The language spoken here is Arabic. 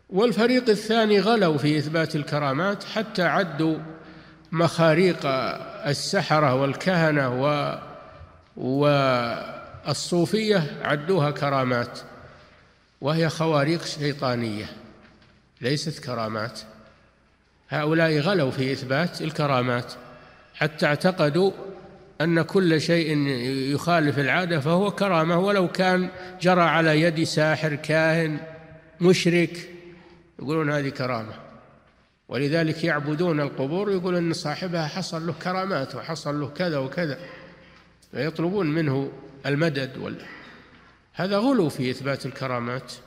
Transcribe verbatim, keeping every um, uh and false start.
والفريق الثاني غلوا في إثبات الكرامات حتى عدوا مخاريق السحرة والكهنة و والصوفية عدوها كرامات، وهي خواريق شيطانية ليست كرامات. هؤلاء غلوا في إثبات الكرامات حتى اعتقدوا أن كل شيء يخالف العادة فهو كرامة، ولو كان جرى على يد ساحر كاهن مشرك يقولون هذه كرامة. ولذلك يعبدون القبور، يقول أن صاحبها حصل له كرامات وحصل له كذا وكذا، ويطلبون منه المدد وال... هذا غلو في إثبات الكرامات.